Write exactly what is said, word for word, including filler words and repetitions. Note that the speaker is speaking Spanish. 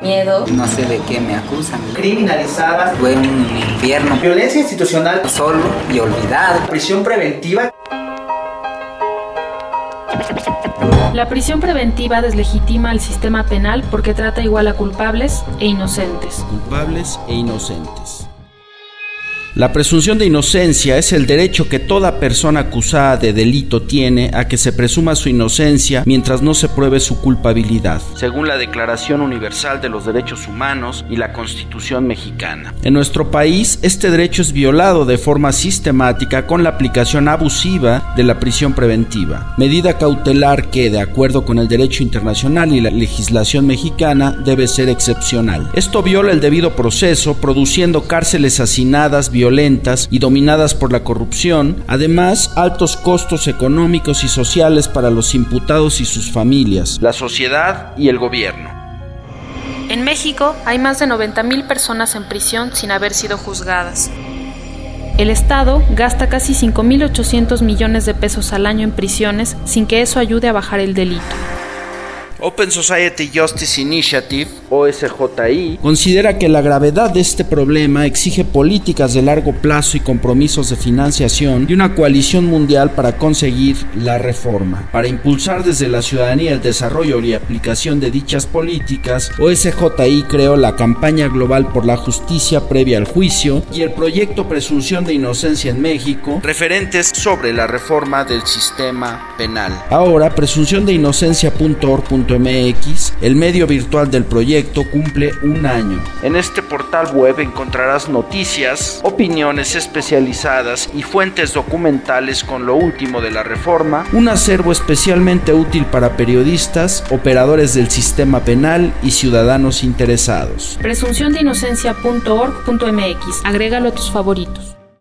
Miedo. No sé de qué me acusan. Criminalizadas. Fue un infierno. Violencia institucional. Solo y olvidado. Prisión preventiva. La prisión preventiva deslegitima al sistema penal porque trata igual a culpables e inocentes. Culpables e inocentes. La presunción de inocencia es el derecho que toda persona acusada de delito tiene a que se presuma su inocencia mientras no se pruebe su culpabilidad, según la Declaración Universal de los Derechos Humanos y la Constitución mexicana. En nuestro país, este derecho es violado de forma sistemática con la aplicación abusiva de la prisión preventiva, medida cautelar que, de acuerdo con el derecho internacional y la legislación mexicana, debe ser excepcional. Esto viola el debido proceso, produciendo cárceles hacinadas, violentas y dominadas por la corrupción, además altos costos económicos y sociales para los imputados y sus familias, la sociedad y el gobierno. En México hay más de noventa mil personas en prisión sin haber sido juzgadas. El Estado gasta casi cinco mil ochocientos millones de pesos al año en prisiones sin que eso ayude a bajar el delito. Open Society Justice Initiative, O S J I, considera que la gravedad de este problema exige políticas de largo plazo y compromisos de financiación y una coalición mundial para conseguir la reforma. Para impulsar desde la ciudadanía el desarrollo y aplicación de dichas políticas, O S J I creó la Campaña Global por la Justicia Previa al Juicio y el proyecto Presunción de Inocencia en México, referentes sobre la reforma del sistema penal. Ahora, presunción de inocencia punto org punto m x, el medio virtual del proyecto, cumple un año. En este portal web encontrarás noticias, opiniones especializadas y fuentes documentales con lo último de la reforma, un acervo especialmente útil para periodistas, operadores del sistema penal y ciudadanos interesados. presunción de inocencia punto org punto m x, agrégalo a tus favoritos.